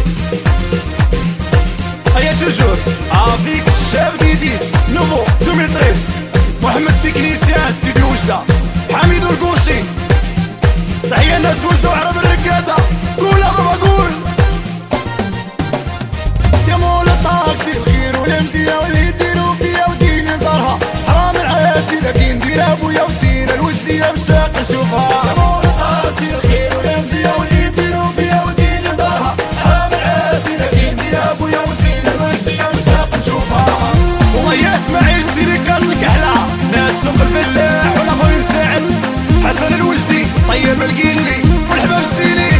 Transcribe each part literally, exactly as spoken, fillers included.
هيا توجور افيك الشاب ديديس نوفو ألفين وثلاثة عشر محمد تكنيسيان ستوديو وجدة حميد القوشي. تحية الناس وجدة وعرب الركادة. قول يا بابا قول يا مولا طاكسي الخير والمزية واللي ديرو فيا وديني لدارها حرام العاسي لكن ندير ابويا وسينا الوجدية مشاق نشوفها. يا مولا طاكسي الخير والمزية واللي ديرو فيا وديني لدارها حرام العاسي لكن ندير ابويا وسينا الوجدية مشاق نشوفها. والله يا اسماعيل سيري كان لك احلى ناس سوق الفلاح ولا خويا مساعد حسن الوجدي طيب القيلي والحباب السيني.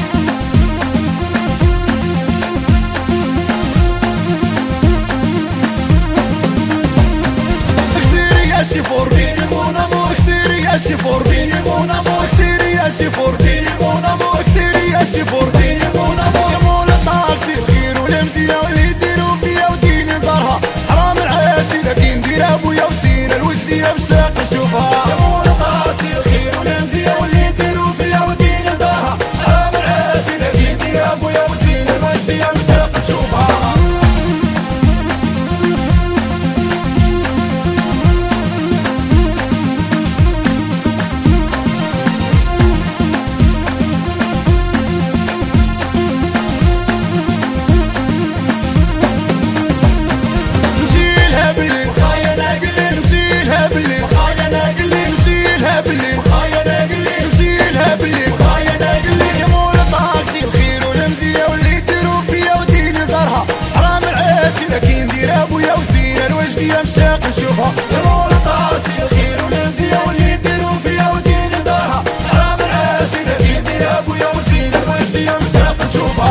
شيفور ديني مون امور كثيري يا شيفور ديني مون امور كثيري يا شيفور ديني مون امور كثيري يا شيفور ديني مون امور. يا مولا طاكسي الخير والمزية واللي ديرو فيا وديني لدارها حرام العاسي لكن ندير ابويا وسينا الوجدية مشاق نشوفها. يا مولا طاكسي الخير والمزية واللي ديرو فيا وديني لدارها حرام العاسي لكن ندير ابويا وسينا الوجدية مشاق نشوفها. الوجدية مشاق نشوفها. يا مولا طاكسي الخير والمزية واللي ديرو فيا وديني لدارها حرام العاسي لكن ندير ابويا وسينا الوجدية مشاق نشوفها.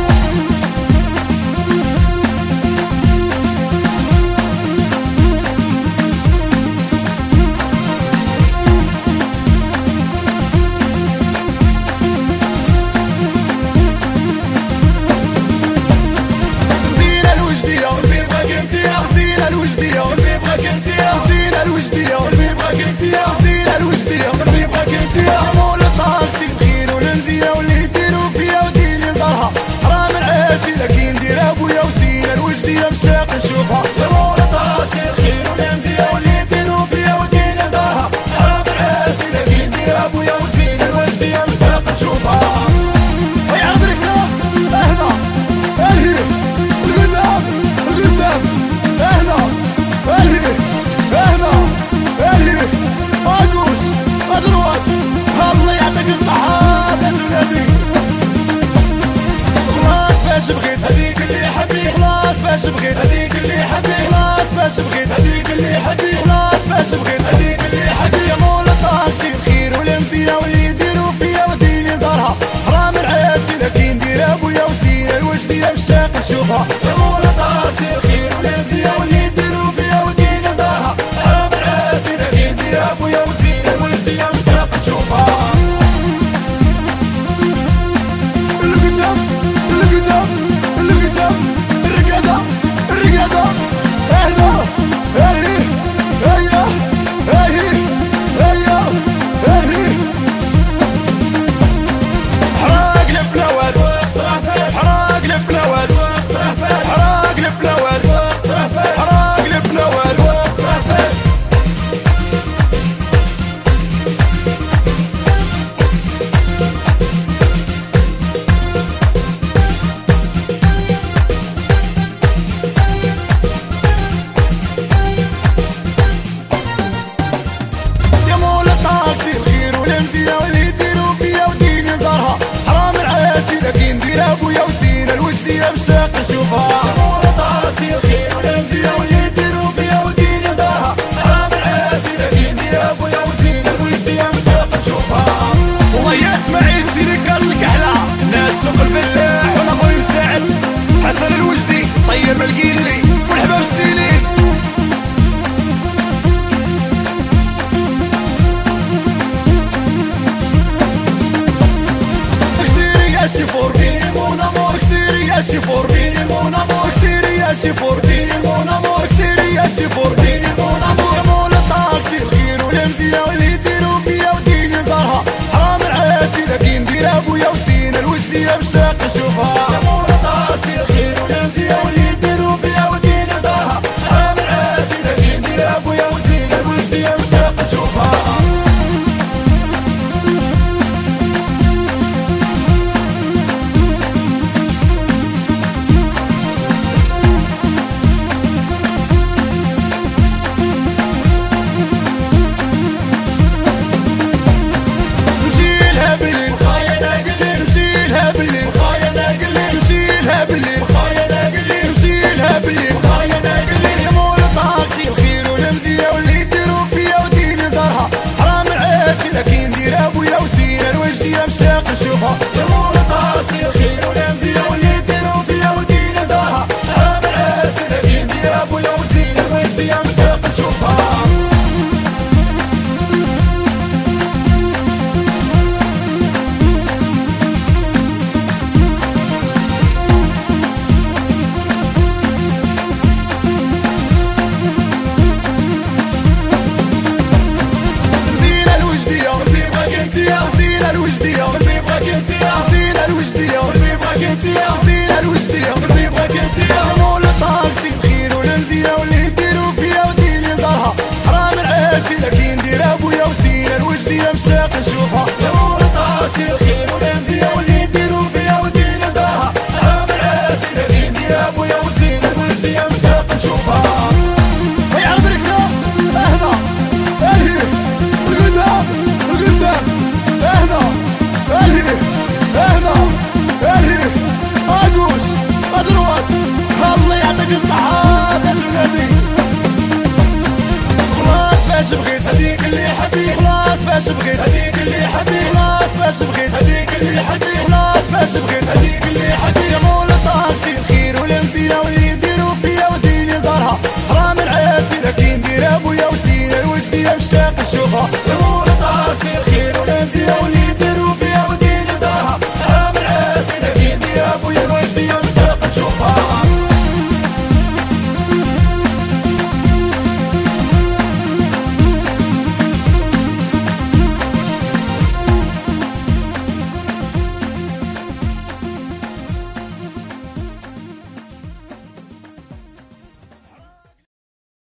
الوجدية قلبي بغاك انتيا زينة الوجدية قلبي بغاك انتيا زينة الوجدية قلبي بغاك انتيا. يا مولا طاكسي الخير والمزية واللي ديرو فيا وديني لدارها حرام العاسي لكن ندير ابويا وسينا الوجدية مشاق نشوفها. يا مولا طاكسي الخير والمزية واللي ديرو فيا وديني لدارها حرام العاسي لكن ندير ابويا وسينا الوجدية مشاق نشوفها. هيا عبرك سام اهنا الهي القدام القدام اهنا الهي اهنا الهي ماقوس مدروات الله يعطيك الصحة يا ولادي. خلاص باش بغيت هذيك اللي حبيت خلاص باش بغيت هذيك اللي حبيت خلاص باش بغيت هذيك اللي حبيت خلاص باش بغيت هذيك اللي حبيت. يا مولا طاكسي الخير والمزية واللي يديرو فيا وديني لدارها حرام العاسي لكن ندير ابويا وسينا الوجدية مشاق نشوفها. يا مولا طاكسي الخير والمزية واللي يديرو فيا وديني لدارها حرام العاسي لكن ندير ابويا وسينا الوجدية مشاق نشوفها. القدام القدام القدام الرقادة الرقادة اهلا اهي هيا هي هيا هي حراق البلاوات حراق البلاوات حراق البلاوات حراق البلاوات. يا مولا طاكسي الخير والمزية واللي يديرو فيا وديني لدارها حرام العاسي لكن ندير ابويا وسينا الوجدية مشاق نشوفها. يا مولا طاكسي الخير والمزية واللي يديرو فيا وديني لدارها حرام العاسي لكن ندير ابويا وسينا الوجدية مشاق نشوفها. والله يا اسماعيل سيري كان لك احلى ناس سوق الفلاح ولا خويا مساعد حسن الوجدي طيب القيلي والحباب السيني. شيفور ديني مون امور كثيري يا شيفور ديني مون امور كثيري يا شيفور ديني مون امور كثيري يا شيفور ديني مون امور. يا مولا طاكسي الخير والمزية واللي يديرو فيا وديني لدارها حرام العاسي لكن ندير ابويا وسينا الوجدية مشاق نشوفها. نشوفها يا مولد سير خير ولا مزيه واللي ديرو فيا ودينا دارها حرام العرس لكن دير ابويا وزينة الوجدية مشتاق نشوفها زينة الوجدية قلبي بغاك انتيا زينة الوجدية قلبي بغاك انتيا زينة الوجدية قلبي بغاك انتيا مولد طاكسي بخير ولا مزية واللي ديرو فيا وديني لدارها حرام العاسي لكن دير ابويا وزينة الوجدية مشتاق نشوفها يا مولد طاكسي بخير ولا مزية واللي ديرو فيا وديني لدارها حرام العاسي لكن دير ابويا وزينة الوجدية مشتاق نشوفها هيا على بركسة اهنا الهي القدام القدام اهنا الهي اهنا الهي اقوش مضروب الله يعطيك الصحة يا ولادي خلاص باش بغيت هديك اللي حبيت خلاص باش بغيت هديك اللي حبيت خلاص باش بغيت هديك اللي حبيت خلاص باش بغيت هديك اللي حبيت يا مولد طاكسي الخير ولا مزية واللي يديرو فيا وديني لدارها حرام العاسي لكن دير ابويا وزينة الوجدية مشتاق نشوفها يا مولد